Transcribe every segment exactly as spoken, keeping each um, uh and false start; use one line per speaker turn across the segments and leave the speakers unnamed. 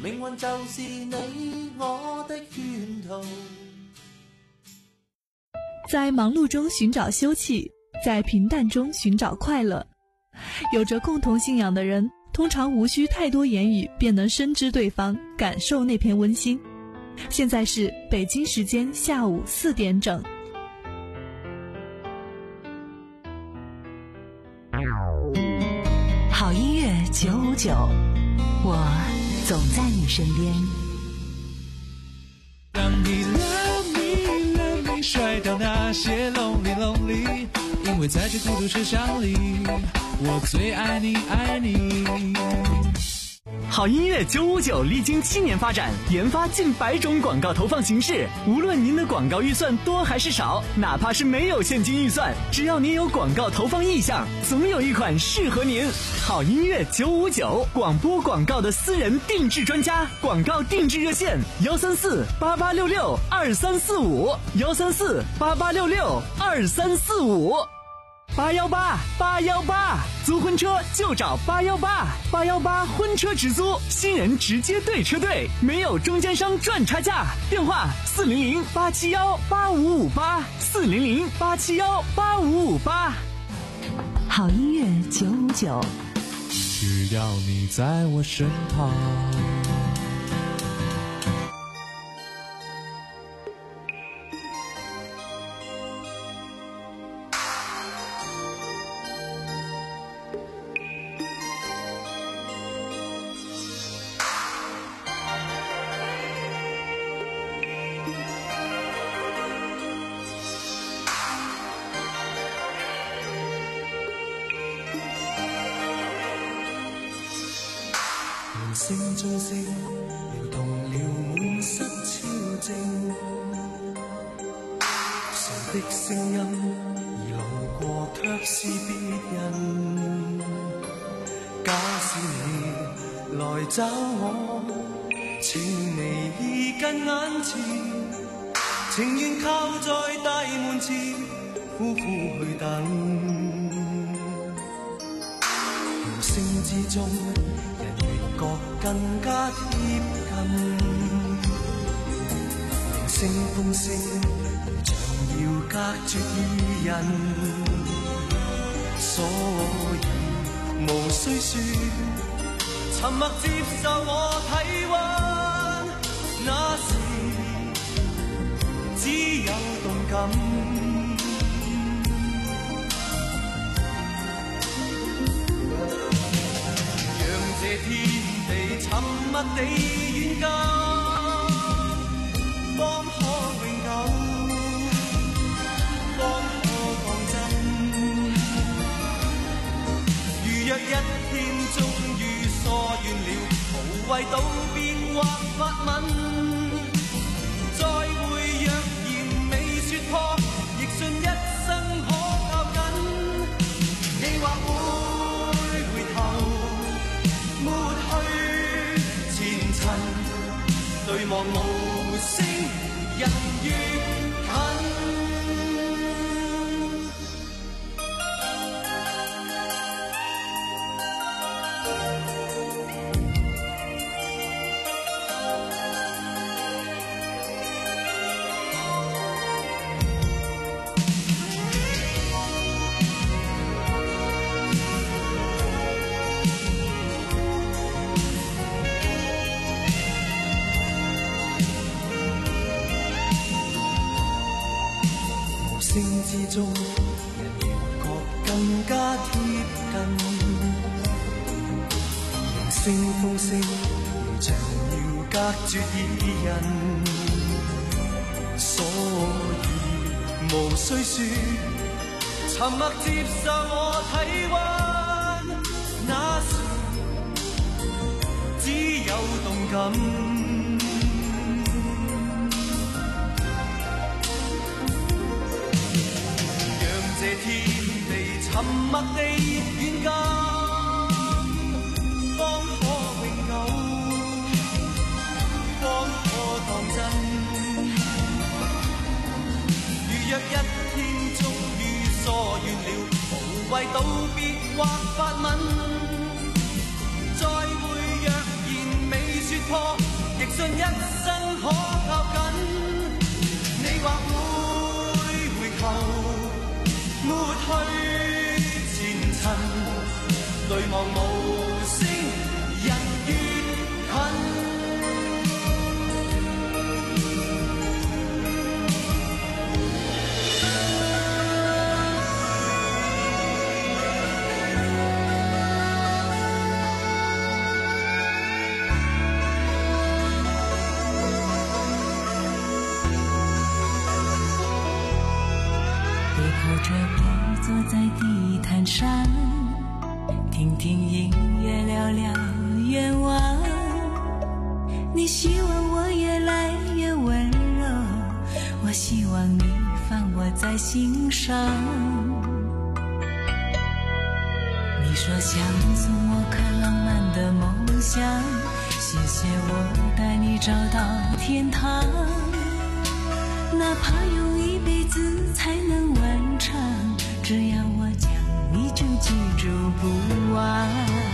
命運就是你我的圈套。
在忙碌中尋找休憩，在平淡中尋找快樂。有着共同信仰的人，通常無需太多言語便能深知對方，感受那片溫馨。現在是北京時間下午四點整。
好音樂九五九，我總在你身邊。
讓你 love me love me 甩掉那些 lonely lonely， 因為在這孤獨車廂裡，我最愛你愛你。
好音樂九五九歷經七年發展，研發近百種廣告投放形式。無論您的廣告預算多還是少，哪怕是沒有現金預算，只要您有廣告投放意向，總有一款適合您。好音樂九五九，廣播廣告的私人定制專家，廣告定制熱線：幺三四八八六六二三四五，幺三四八八六六二三四五。八幺八八幺八，租婚車就找八幺八，八幺八婚車直租，新人直接對車隊，沒有中間商賺差價。電話四零零八七幺八五五八，四零零八七幺八五五八。
好音樂九五九，
只要你在我身旁。
聲中聲搖動了滿室超靜，誰的聲音已路過卻是別人。假使你來找我，情離意近眼前，情願靠在大門前苦苦去等。無聲之中覺更加貼近，鈴聲風聲如像要隔絕二人，所以無需說，沉默接受我體溫，那時只有動感。讓這天沉默地遠近，方可永久，方可當真。如若一天終於疏遠了，無謂道別或發吻，再會若然未說破，亦信一生可靠緊。你或會回頭抹去對望無聲，人越近。聲之中，人仍覺更加貼近，鈴聲風聲如像要隔絕二人，所以無需說，沉默接受我體溫，那時只有動感。這天地沉默地遠近，方可永久，方可當真。如若一天終於疏遠了，無謂道別或發吻，再會若然未說破。
坐在地毯上，听听音乐，聊聊愿望。你希望我越来越温柔，我希望你放我在心上。你说想送我颗浪漫的梦想，谢谢我带你找到天堂，哪怕用一辈子才能完成，只要我讲你就记住不忘。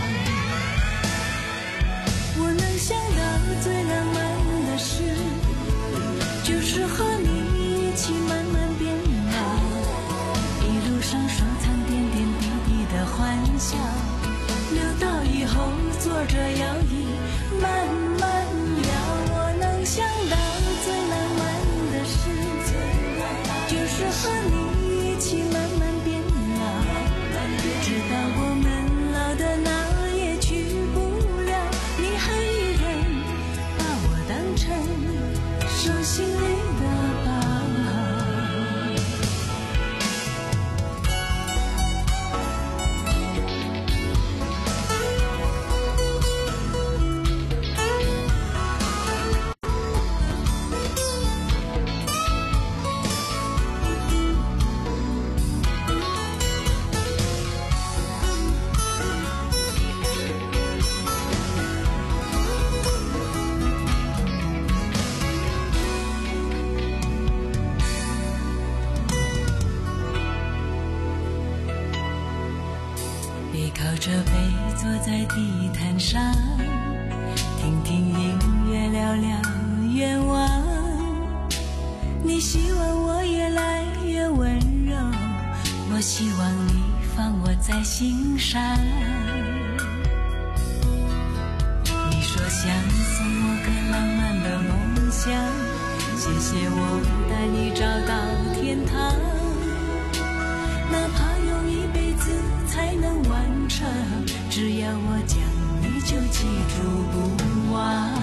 我能想到最浪漫的事，就是和你一起慢慢变老，一路上收藏点点滴滴的欢笑，留到以后坐着摇椅慢慢聊。我能想到最浪漫的事，就是和你一起慢慢变老，直到我们老的哪也去不了，你还依然把我当成手心里的宝。靠着背坐在地毯上，听听音乐，聊聊愿望。你希望我越来越温柔，我希望你放我在心上。你说想送我个浪漫的梦想，谢谢我带你找到天堂，哪怕用一辈子才能完成，只要我讲你就记住不忘。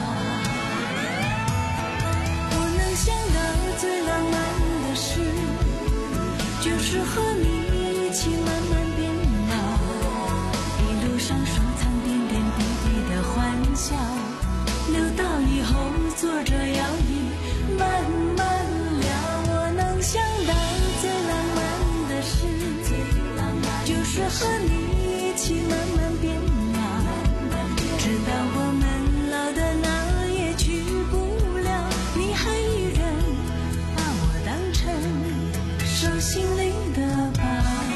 我能想到最浪漫的事，就是和你一起慢慢变老，一路上收藏点点滴滴的欢笑，留到以后坐着摇椅慢慢聊。我能想到最浪漫的事，就是和你一起慢慢变老，直到我们老的哪也去不了，你还依然把我当成手心里的宝。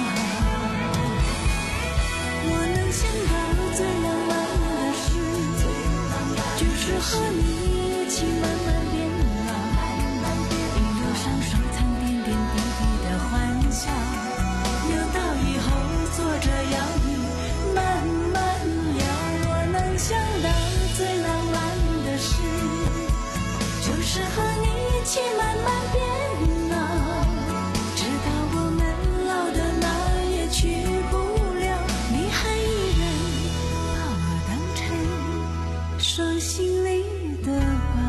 我能想到最浪漫的事，就是和你一起慢慢变老，一路上收藏点点滴滴的欢笑，留到以后坐着摇椅慢慢聊。我能想到最浪漫的事，就是和你一起慢慢变老，直到我们老的哪也去不了，你还依然把我当成手心里的宝。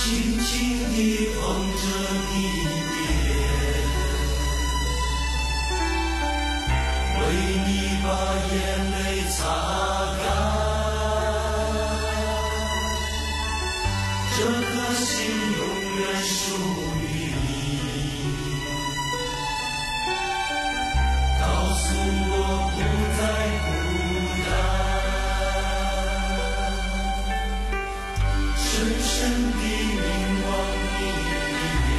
轻轻地捧着你脸，为你把眼泪擦干。这颗心永远属于你，告诉我不再孤单，深深地凝望你的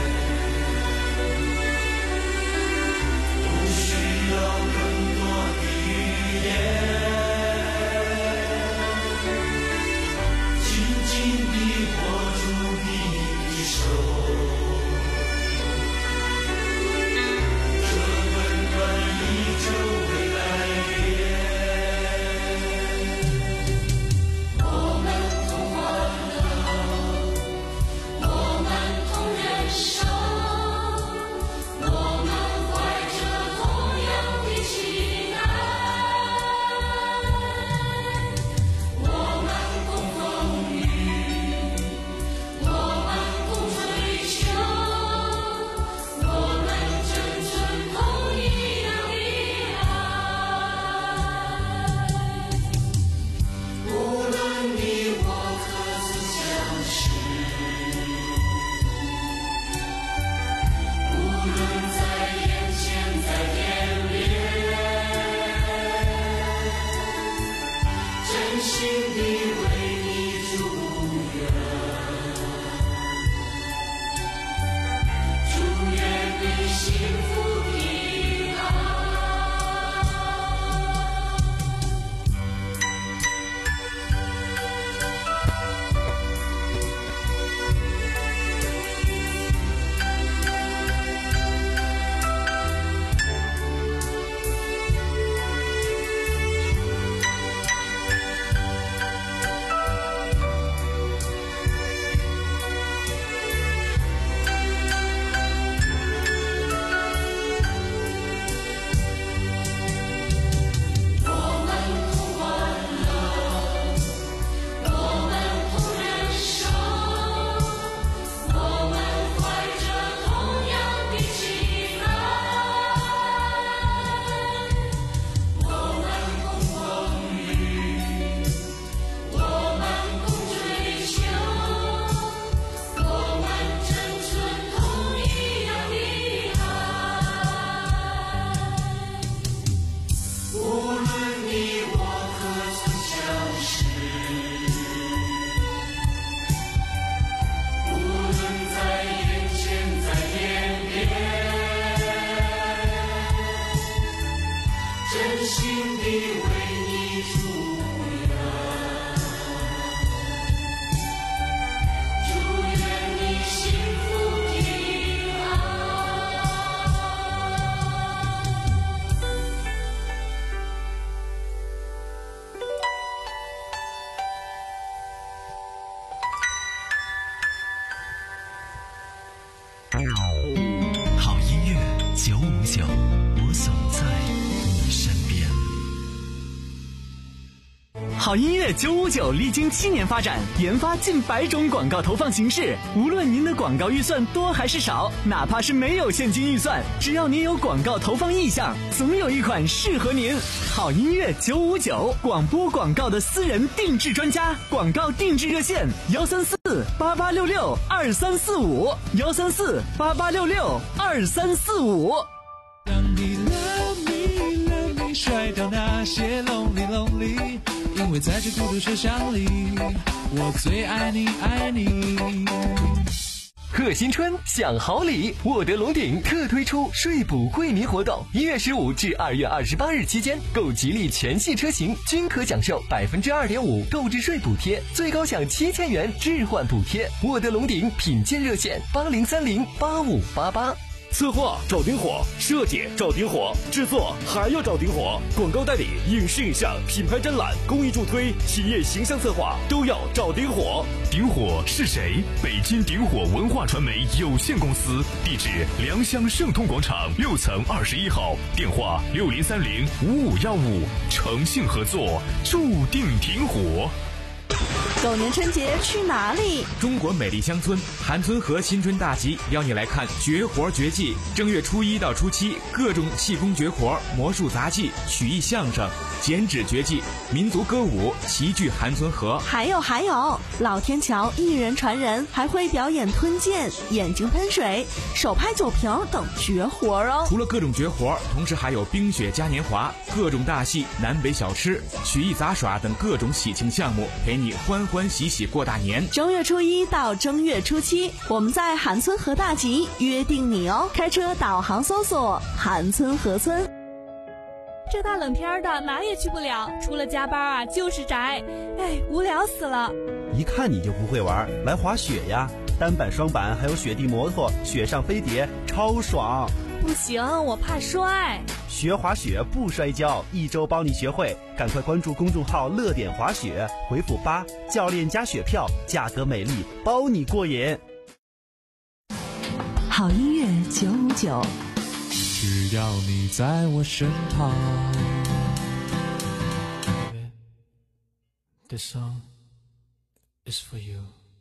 脸，不需要更多的语言，紧紧地握住你的手，这温暖依旧未改变。我们同欢乐，我们同忍受，我们怀着同样的期待，我们共风雨，我们共追求，我们真存同一样的爱。无论你我各自相识，无论在眼前在眼边，真心地为你祝愿，祝愿你幸福平安。我们同欢乐，我们同忍受，我们怀着同样的期待，我们共风雨，我们共追求，我们真存同一样的爱。无论你我何曾相识，无论在眼前在眼边，真心地为你祝愿，祝愿你幸福平安。
好音乐九五九，我总在你身边。
好音乐九五九历经七年发展，研发近百种广告投放形式。无论您的广告预算多还是少，哪怕是没有现金预算，只要您有广告投放意向，总有一款适合您。好音乐九五九，广播广告的私人定制专家，广告定制热线幺三四八八六六二三四五幺三四八八六六二三四五。
当你 love me love me 甩掉那些 lonely lonely， 因为在这孤独车厢里，我最爱你爱你。
贺新春享好礼，沃德龙鼎特推出税补惠民活动，一月十五至二月二十八日期间，购吉利全系车型均可享受百分之二点五购置税补贴，最高享七千元置换补贴。沃德龙鼎品鉴热线八零三零八五八八。
策划找丁火，设计找丁火，制作还要找丁火，广告代理、影视影像、品牌展览、公益助推、企业形象策划都要找丁火。
丁火是谁？北京丁火文化传媒有限公司，地址良乡盛通广场六层二十一号，电话六零三零五五幺五，诚信合作，注定挺火。
狗年春节去哪里？
中国美丽乡村韩村河新春大集邀你来看绝活绝技。正月初一到初七，各种气功绝活、魔术杂技、曲艺相声、剪纸绝技、民族歌舞齐聚韩村河。
还有还有，老天桥一人传人还会表演吞剑、眼睛喷水、手拍酒瓶等绝活哦。
除了各种绝活，同时还有冰雪嘉年华、各种大戏、南北小吃、曲艺杂耍等各种喜庆项目，陪你欢欢喜喜过大年。
正月初一到正月初七，我们在韩村河大集约定你哦。开车导航搜索韩村河村。
这大冷天的哪也去不了，除了加班啊就是宅，哎，无聊死了。
一看你就不会玩，来滑雪呀，单板双板还有雪地摩托，雪上飞碟超爽。
不行，我怕摔。
学滑雪不摔跤，一周帮你学会，赶快关注公众号乐点滑雪，回复八，教练加雪票，价格美丽，包你过瘾。
好音乐九五九，
只要你在我身旁。
This song is for you.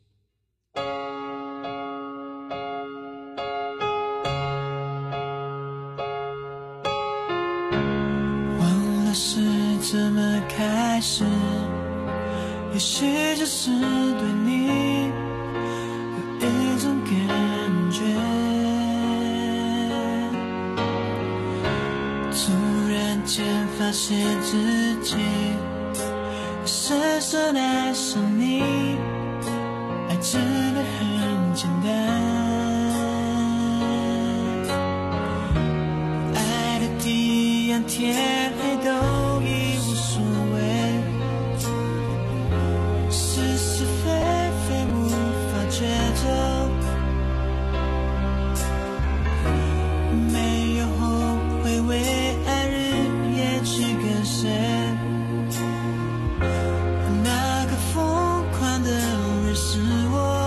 是怎么开始，也许只是对你有一种感觉，突然间发现自己深深爱上你，爱真的很简单，爱的地暗天黑都已无所谓，是是非非无法抉择，没有后悔为爱日夜去跟随，那个疯狂的人是我。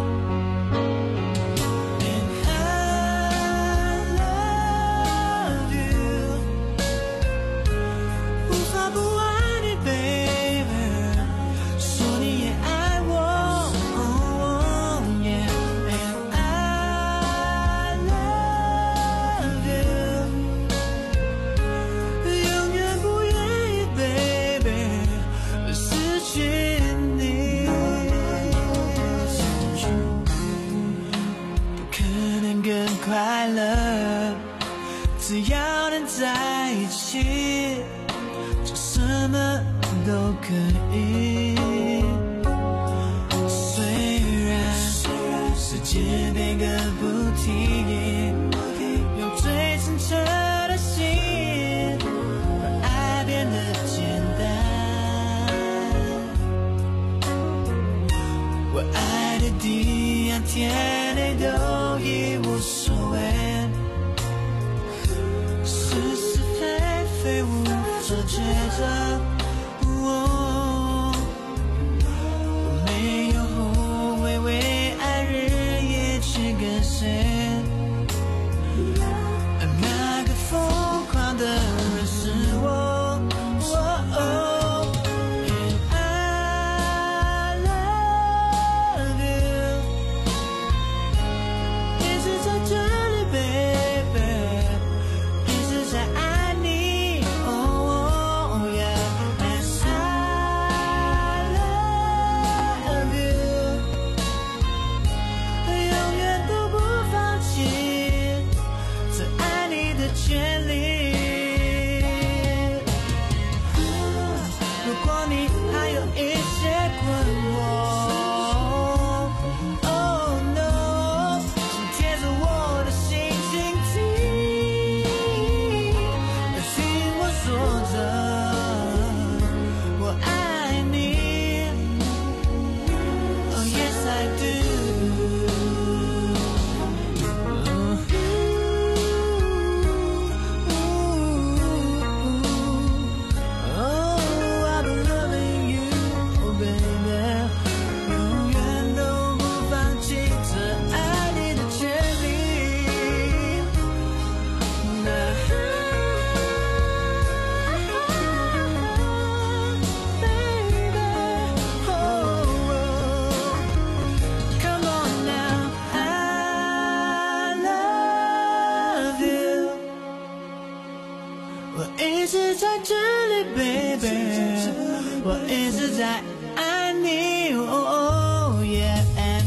快乐，只要能在一起，就什么都可以。虽然世界变个不停，用最诚挚的心，让爱变得简单。我爱的地暗天黑都已无所谓，是是非非无法抉择，哦，我没有后悔为爱日夜去跟随，那个疯狂的人是我，哦哦baby 再爱你。Oh yeah, and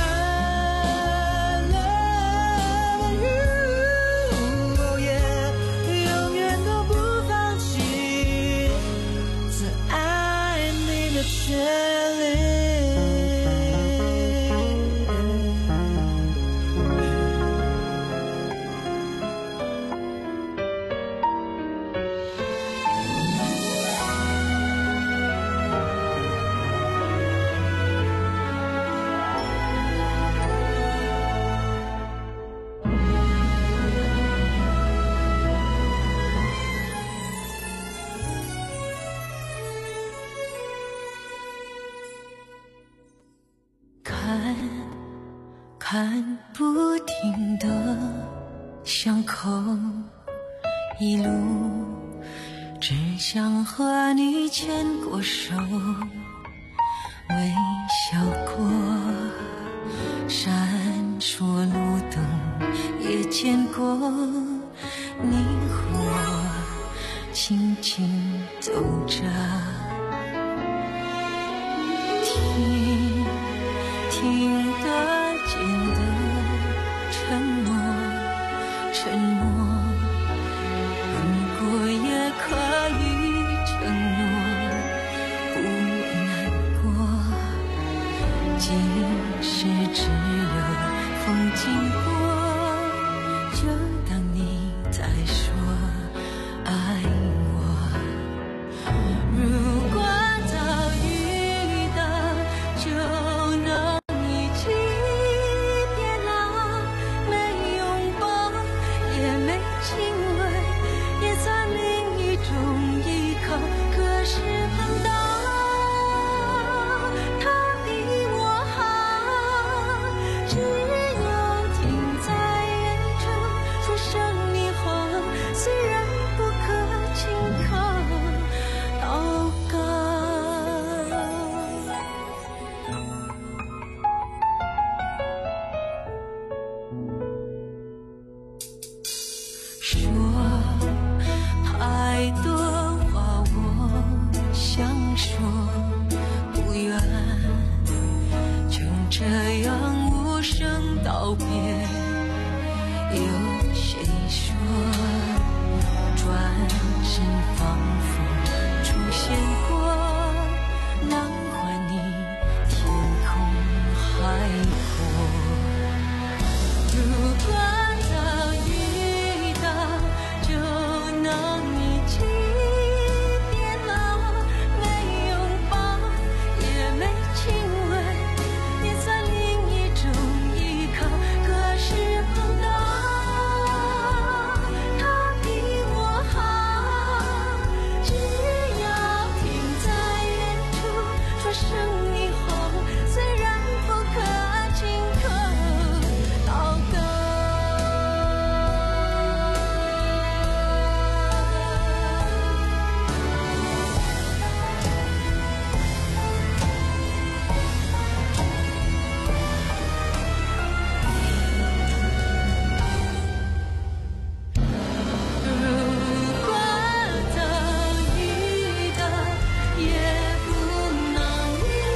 I love you. Oh yeah, 永远都不放弃再爱你的权利。看看不停的伤口，一路只想和你牵过手，微笑过，闪烁路灯也见过，你和我轻轻走着，听听得见的沉默，沉默，如果也可以承诺，不难过，即使只有风经过，就当你在说爱我。如果早遇到，就能一起变老，没拥抱，也没亲吻，也算另一种依靠。可是碰到他比我好，只有停在远处说声你好，虽然不可轻靠祷告。说太多话我想说，不愿就这样无声道别。有谁说转身仿佛出现过，难还你天空海阔。如果早遇到，就能一起变老，没拥抱，也没亲吻，也算另一种依靠。可是碰到他比我好，只要停在远处说声你好，虽然不可轻口祷告。如果早遇到，也不能遇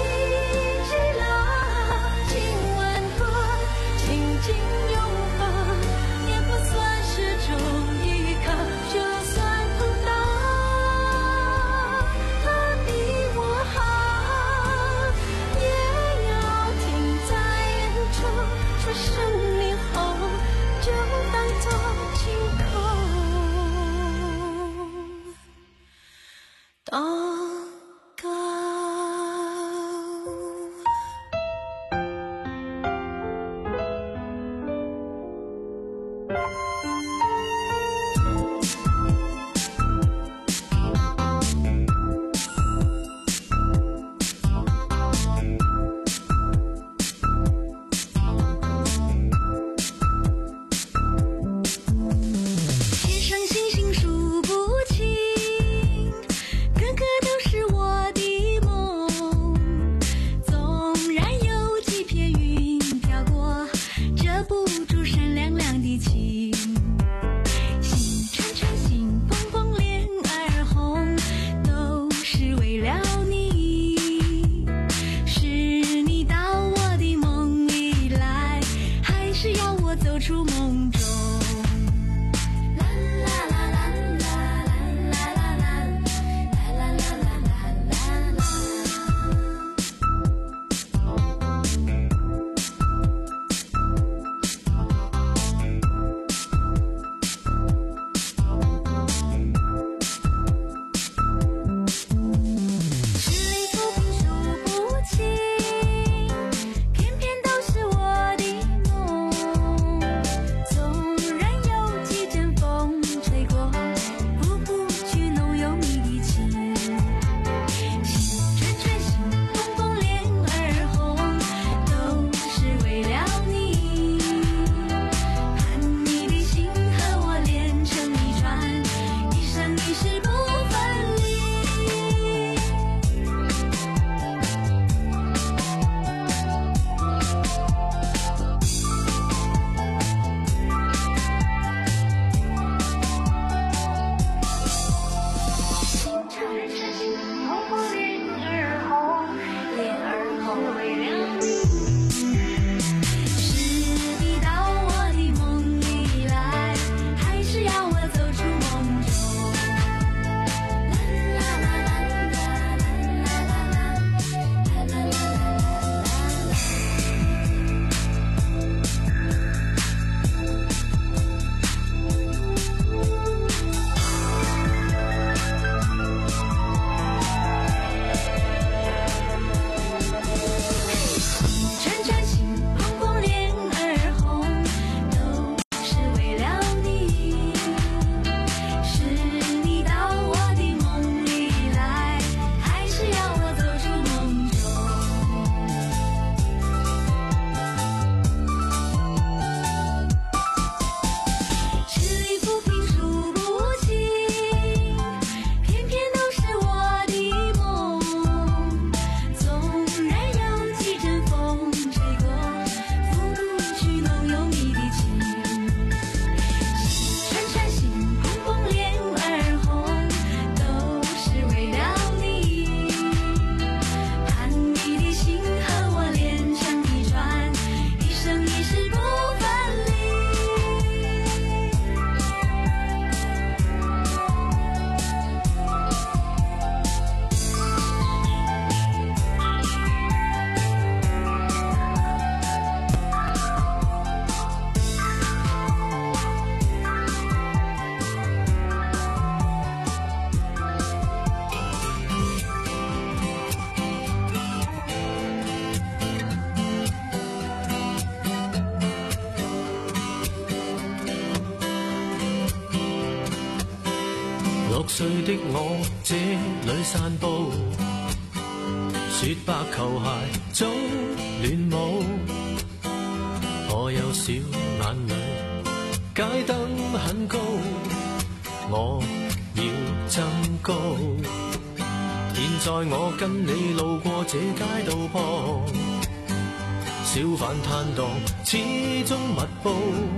岁的我这里散步，雪白球鞋中乱舞，我有小眼泪，街灯很高，我要增高。现在我跟你路过这街道旁，小贩摊档始终密布，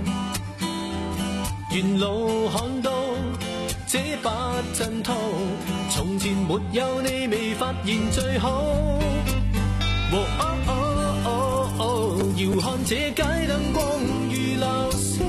沿路看到这把真套，从前没有你未發現最好。哦哦哦哦，遙看這街燈光如流星，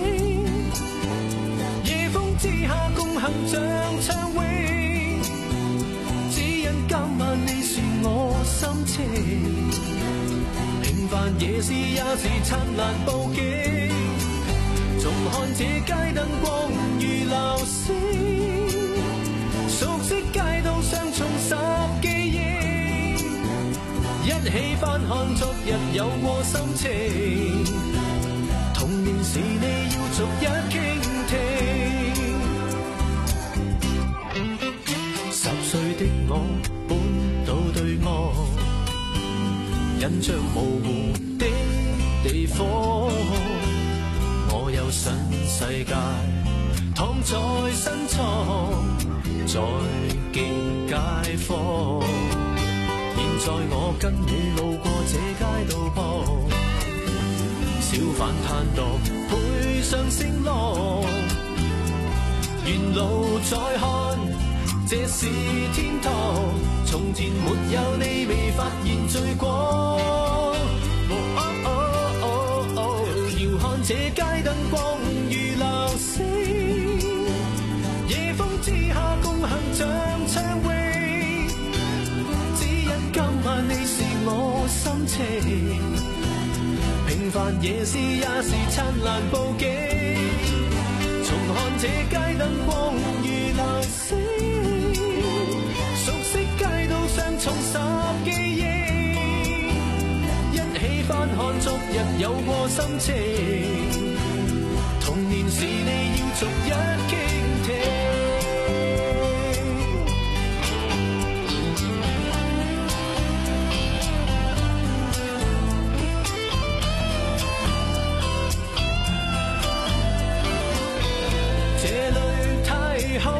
夜風之下共行像暢泳，只因今晚你是我心情，平凡夜市也是燦爛佈景，重看這街燈光如流星，熟悉街道上重拾記憶，一起翻看昨日有過心情，童年時你要逐一傾聽。十歲的我搬到對岸，印象模糊的地方，我有新世界躺在身床，在見街坊。現在我跟你路過這街道旁，小販攤檔配上聲浪，沿路再看這是天堂，從前沒有你未發現最光。哦哦哦哦，遙看這街燈光如流星，夜風之下共行像暢泳，只因今晚你是我心情，平凡夜市也是燦爛佈景，重看這街燈光如流星，熟悉街道上重拾記憶，一起翻看昨日有過心情，童年時你要逐一傾聽。這裏太好，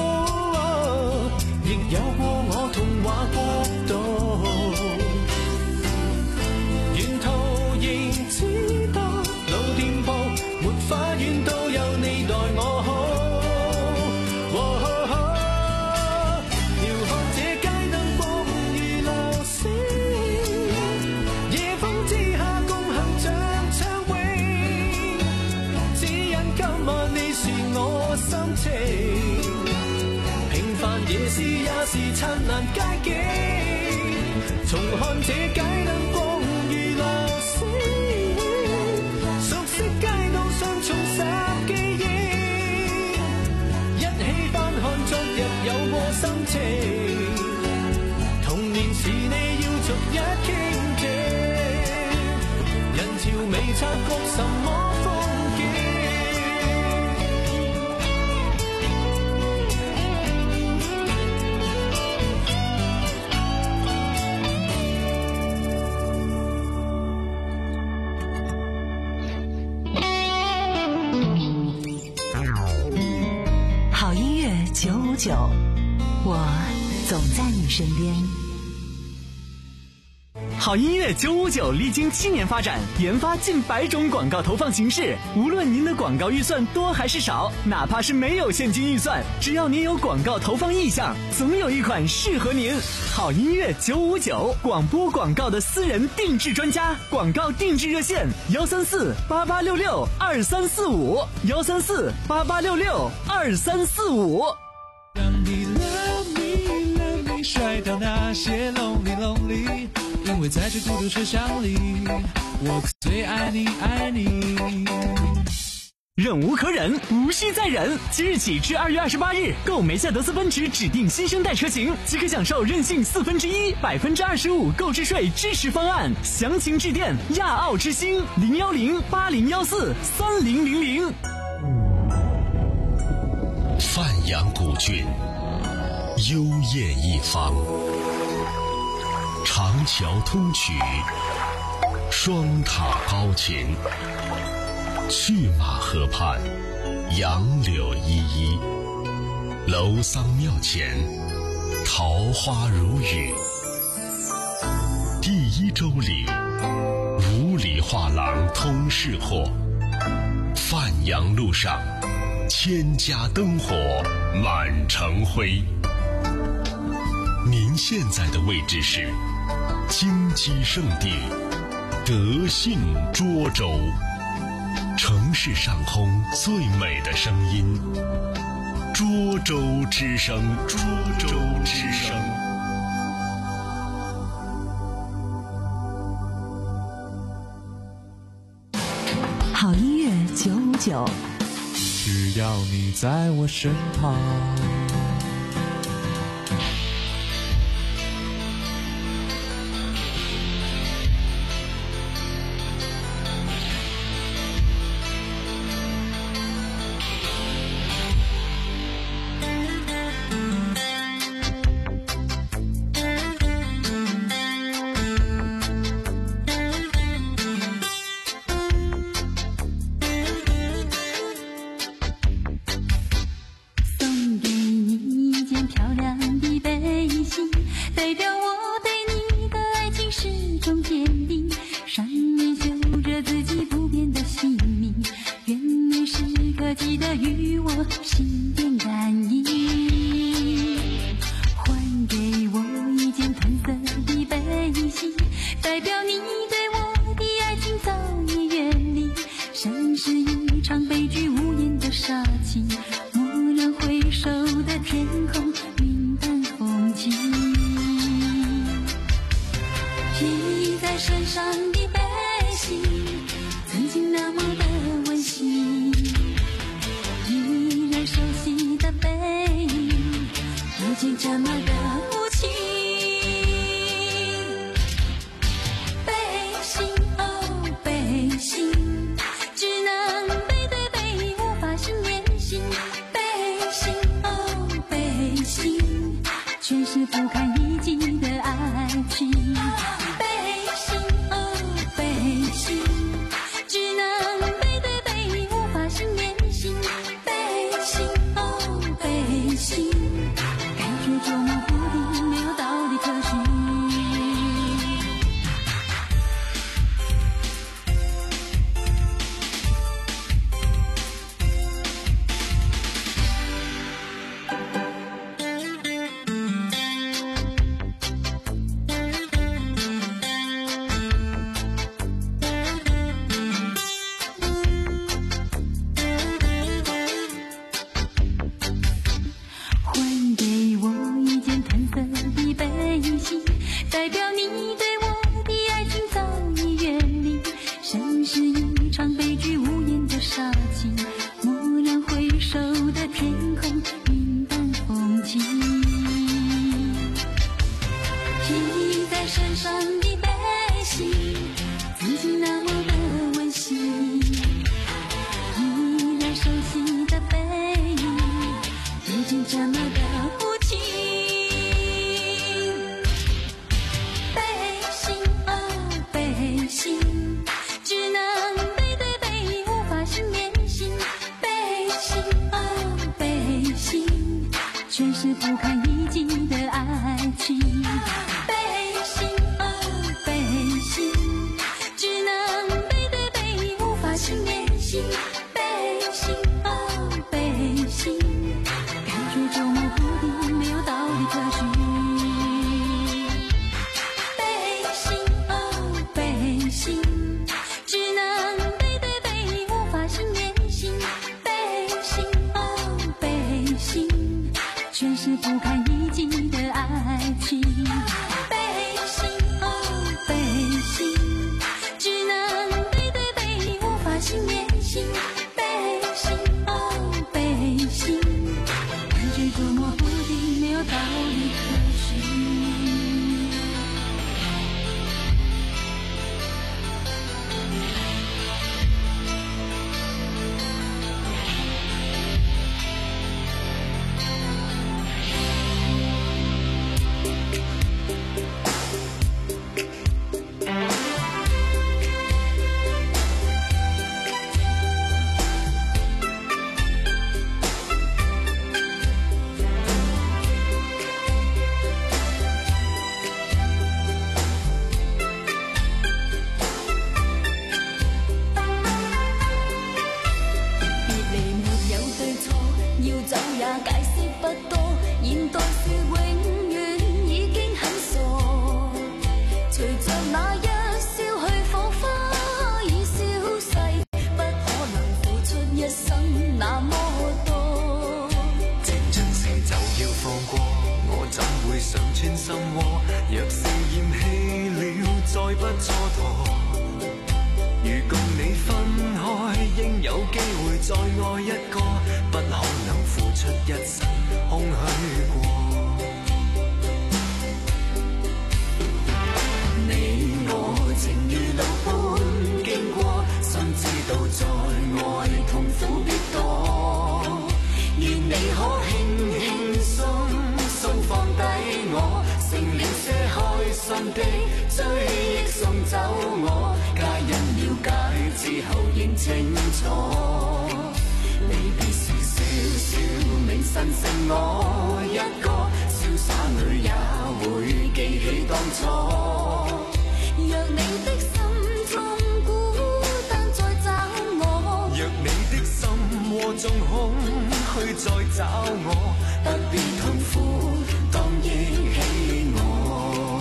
亦有過我童話國度，沿途仍知道老店鋪沒花園都有你待我好。哦哦，遙看這街燈光如流星，夜風之下共行像暢泳，只因今晚你是我心情，平凡夜市也是燦爛街景，重看這街燈光如流星，熟悉街道上重拾記憶，一起翻看昨日有過心情，童年時你要逐一傾聽，人潮未察覺什麼風景。
好音乐九五九，我总在你身边。
好音乐九五九历经七年发展，研发近百种广告投放形式。无论您的广告预算多还是少，哪怕是没有现金预算，只要您有广告投放意向，总有一款适合您。好音乐九五九，广播广告的私人定制专家，广告定制热线：幺三四八八六六二三四五，幺三四八八六六二三四五。
让你 love me love me 甩掉那些 lonely lonely， 因为在这孤独车厢里，我最爱你爱你。
忍无可忍，无需再忍。即日起至二月二十八日，购梅赛德斯奔驰指定新生代车型，即可享受任性四分之一、百分之二十五购置税支持方案。详情致电亚奥之星零幺零八零幺四三零零零。
范阳古郡，
幽艳一方。长桥通衢，双塔高擎，去马河畔，杨柳依依，楼桑庙前，桃花如雨。第一洲里，五里画廊通市货，范阳路上，千家灯火满城辉。您现在的位置是金鸡圣地德信涿州，城市上空最美的声音，涿州之声，涿州之声。
好音乐九五九，
只要你在我身旁。
感觉捉摸不定。
蹉跎。如共你分開，應有機會再愛一個，不可能付出一生空虛過。你我情如路般經過，心知道在愛痛苦必多。願你可輕輕鬆鬆放低我，成了些開心的追憶送走我。皆因了解之後認清楚，離別時笑笑銘神剩我一個，瀟灑裏也會記起當初。若你的心中孤單再找我，若你的心窩中空虛再找我，不必痛苦，當憶起我。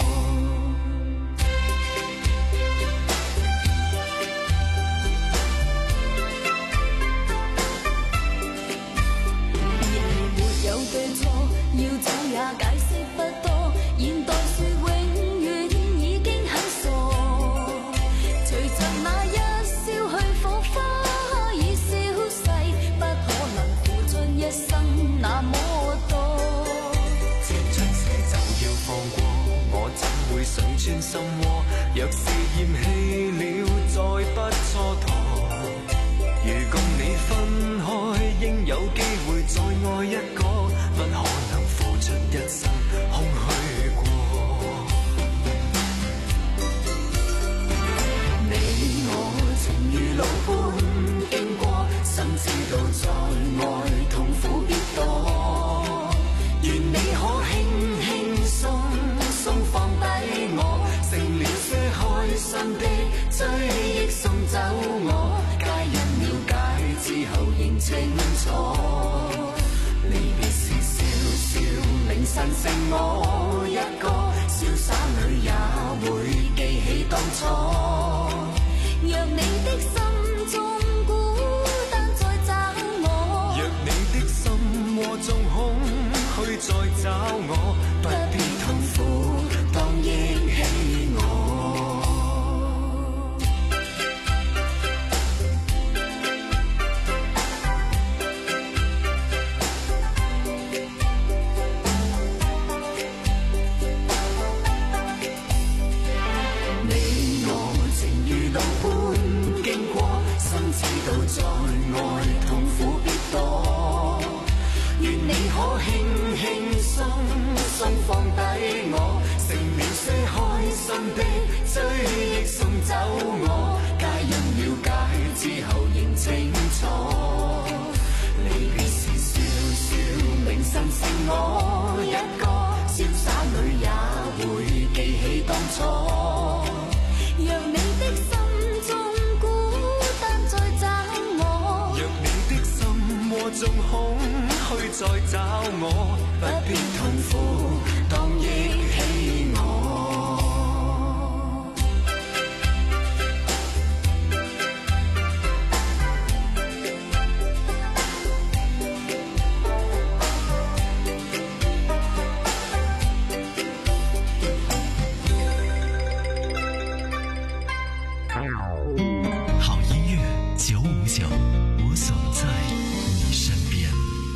夜沒有對錯，要走也解釋不多，現代說永遠已經很傻。隨着那一消去，火花已消逝，不可能付出一生那麼多。接出這就要放過，我怎會想穿心窩？若是嫌棄了，再不蹉跎。如共你分開，應有機會再愛一個，不可能付出一生空虛過。你我情如路般經過，心知道在愛痛苦必多。願你可輕輕鬆鬆放低我，成了些開心的追憶送走我。皆因了解之後認清楚，離別時笑笑銘神剩我一個，瀟灑裏也會記起當初。若你的心中孤單再找我，若你的心窩中空虛再找我，不必痛苦，當憶起我。你我情如路般經過，心知道在愛痛苦必多。願你可輕輕鬆鬆放低我，成了些開心的追憶送走我。皆因了解之後認清楚，離別時笑笑銘神剩我一個，瀟灑裏也會記起當初。若你的心中孤單再找我，若你的心窩中空虛再找我，不必痛苦，當憶起我。
好音乐九五九，我总在你身边。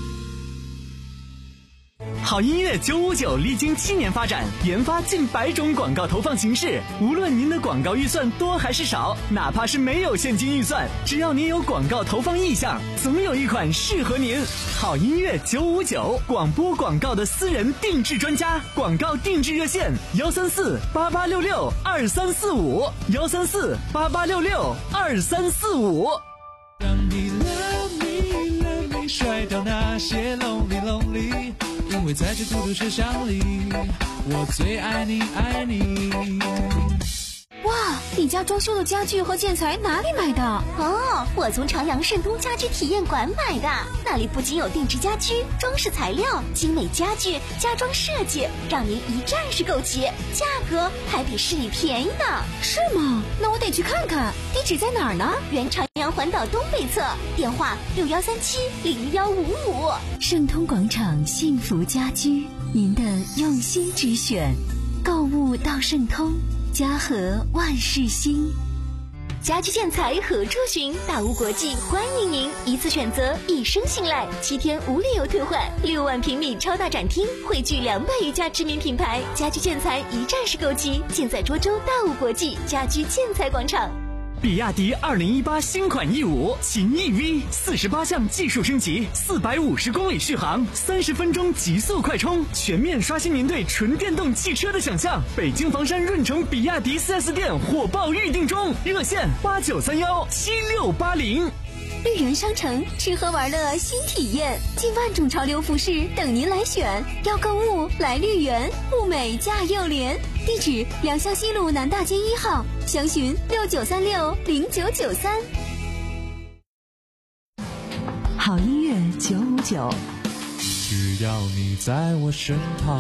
好音乐九五九历经七年发展，研发近百种广告投放形式。无论您的广告预算多还是少，哪怕是没有现金预算，只要您有广告投放意向，总有一款适合您。好音乐九五九，广播广告的私人定制专家，广告定制热线：幺三四八八六六二三四五，幺三四八八六六二三四五。
让你 love me love me 甩掉那些 lonely lonely， 因为在这孤独车厢里，我最爱你爱你。
哇，你家装修的家具和建材哪里买的？
哦，我从朝阳盛东家居体验馆买的，那里不仅有定制家居、装饰材料、精美家具、家装设计，让您一站式购齐，价格还比市里便宜呢。
是吗？那我得去看看。地址在哪儿呢？
原朝阳环岛东北侧，电话六幺三七零幺五五。
盛通广场幸福家居，您的用心之选。购物到盛通，
家和万事兴。家居建材何处寻？大屋国际欢迎您，一次选择，一生信赖，七天无理由退换，六万平米超大展厅，汇聚两百余家知名品牌，家居建材一站式购齐，尽在涿州大屋国际家居建材广场。
比亚迪二零一八新款 E 五 秦 E V 四十八项技术升级，四百五十公里续航，三十分钟极速快充，全面刷新您对纯电动汽车的想象。北京房山润城比亚迪 四 S 店火爆预定中，热线八九三幺七六八零。
绿园商城吃喝玩乐新体验，近万种潮流服饰等您来选。要购物来绿园，物美价又廉。地址：良乡西路南大街一号，详询六九三六零九九三。
好音乐九五九，
只要你在我身旁。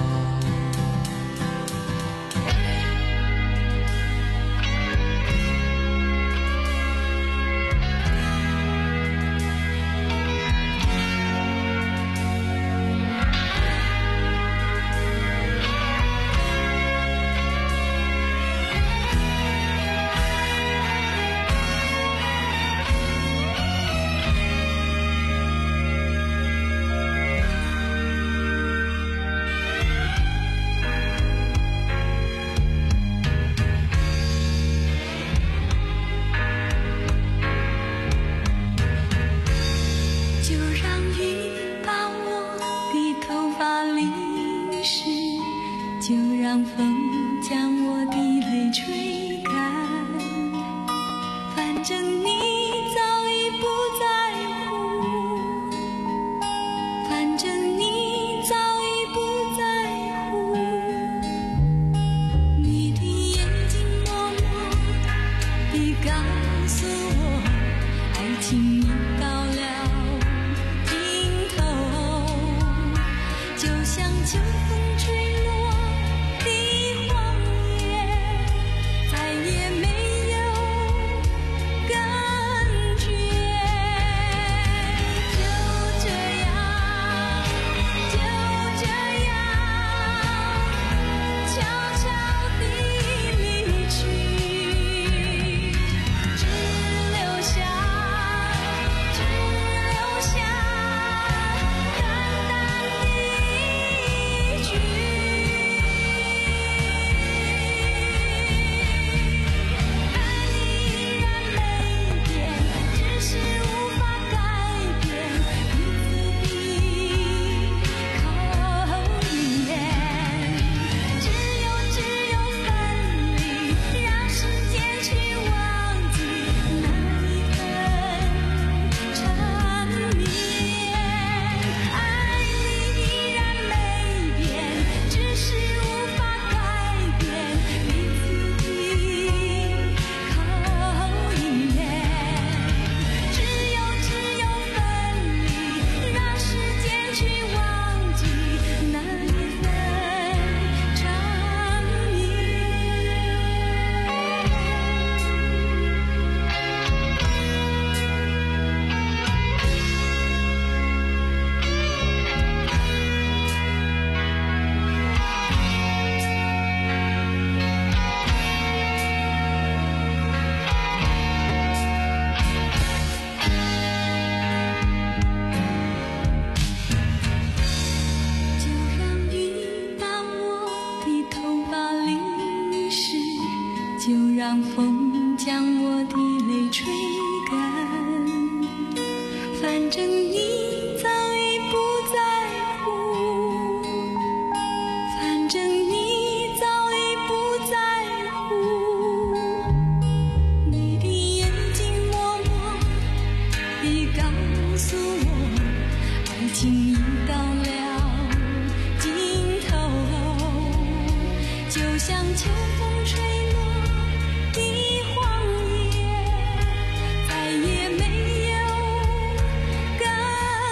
让风将我的泪吹干，反正你早已不在乎，反正你早已不在乎，你的眼睛默默地告诉我，爱情已到了尽头，就像秋风吹落的谎言，再也没有感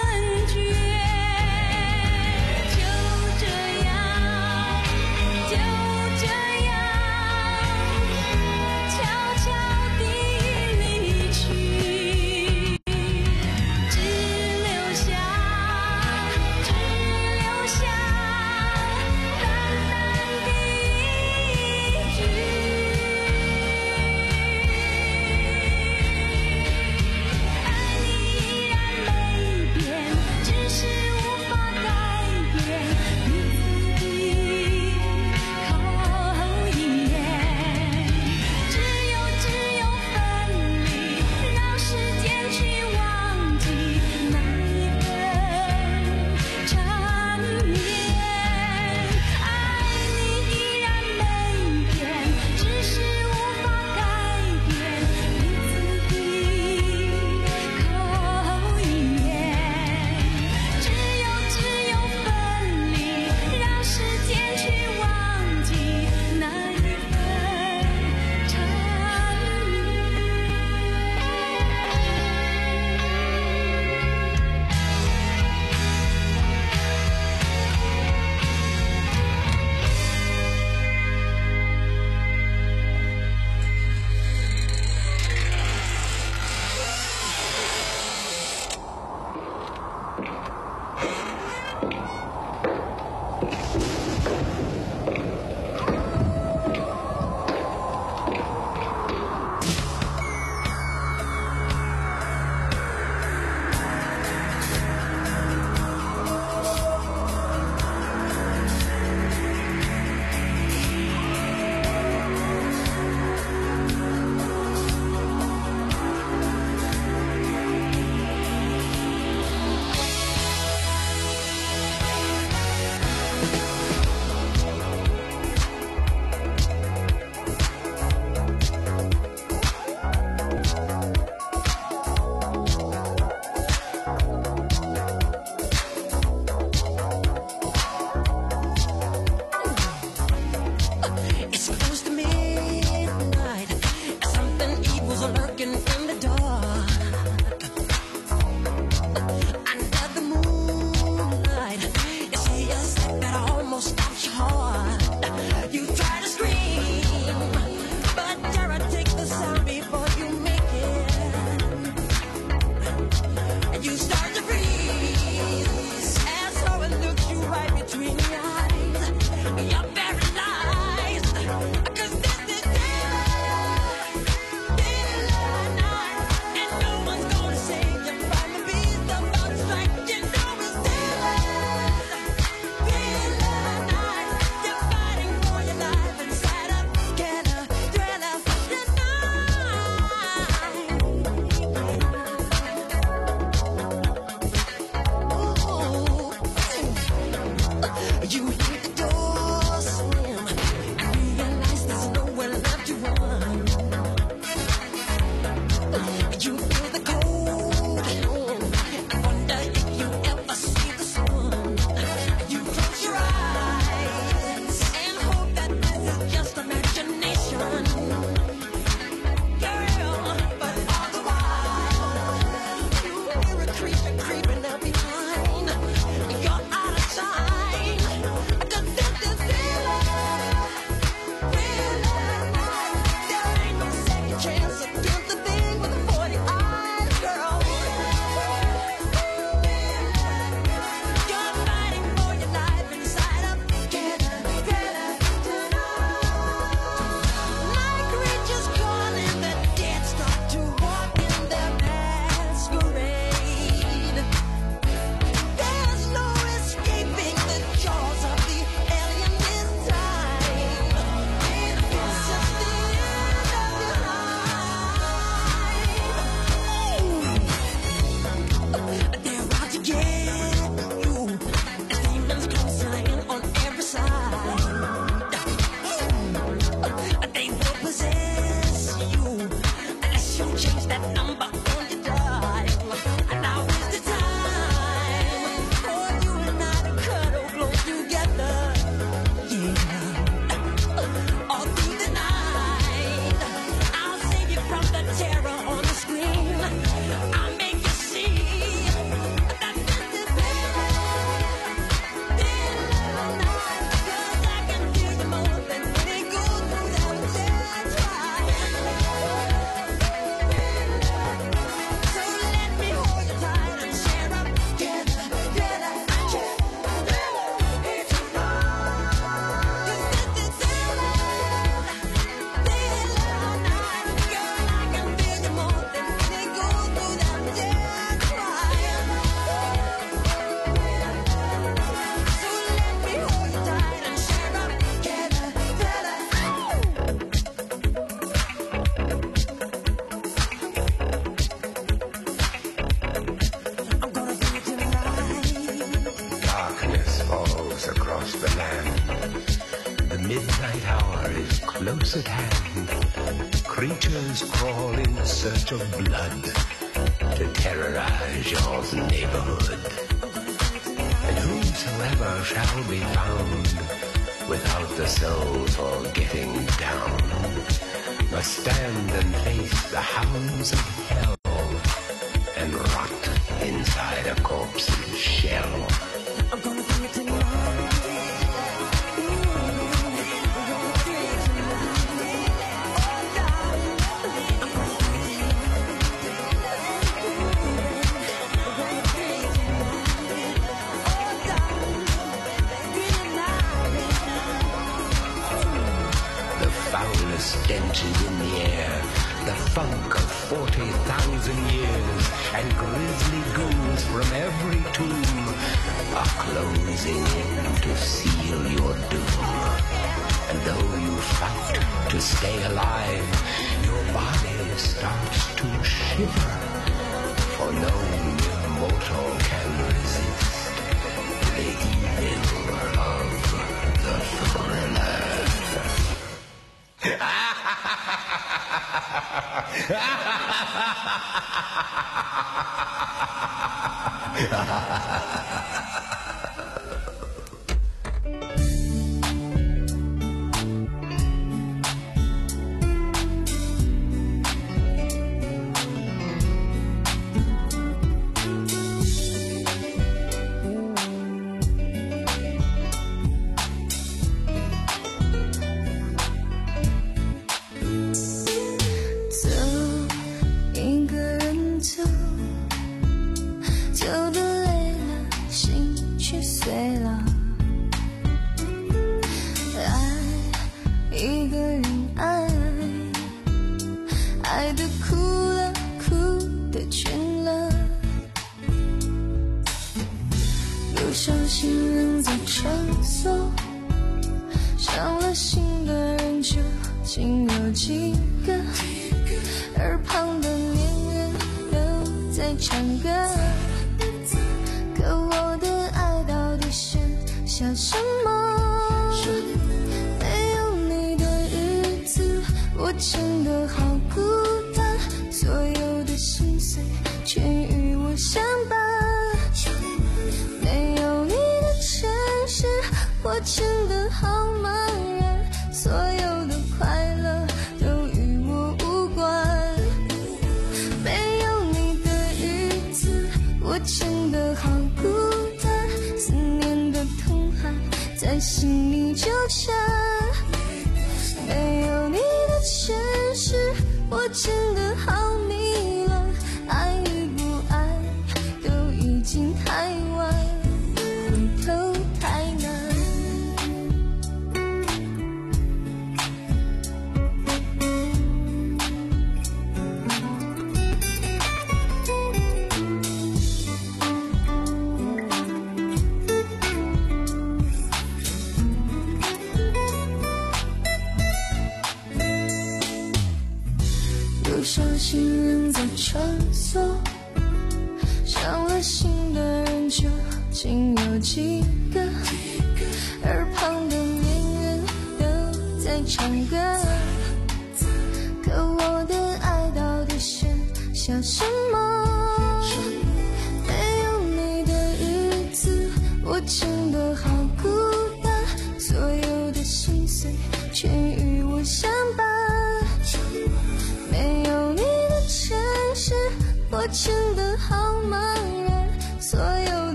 close at hand. Creatures crawl in search of blood to terrorize your neighborhood. And whosoever shall be found without the soul for getting down must stand and face the hounds of hell and rot inside a corpse's shell. I'm gonna bring it tonight. Stench is in the air, the funk of forty thousand years, and grisly ghouls from every tomb are closing in to seal your doom. And though you fight to stay alive, your body starts to shiver, for no mere mortal can resist the evil of the thriller.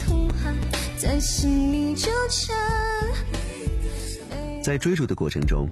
在追逐的过程中，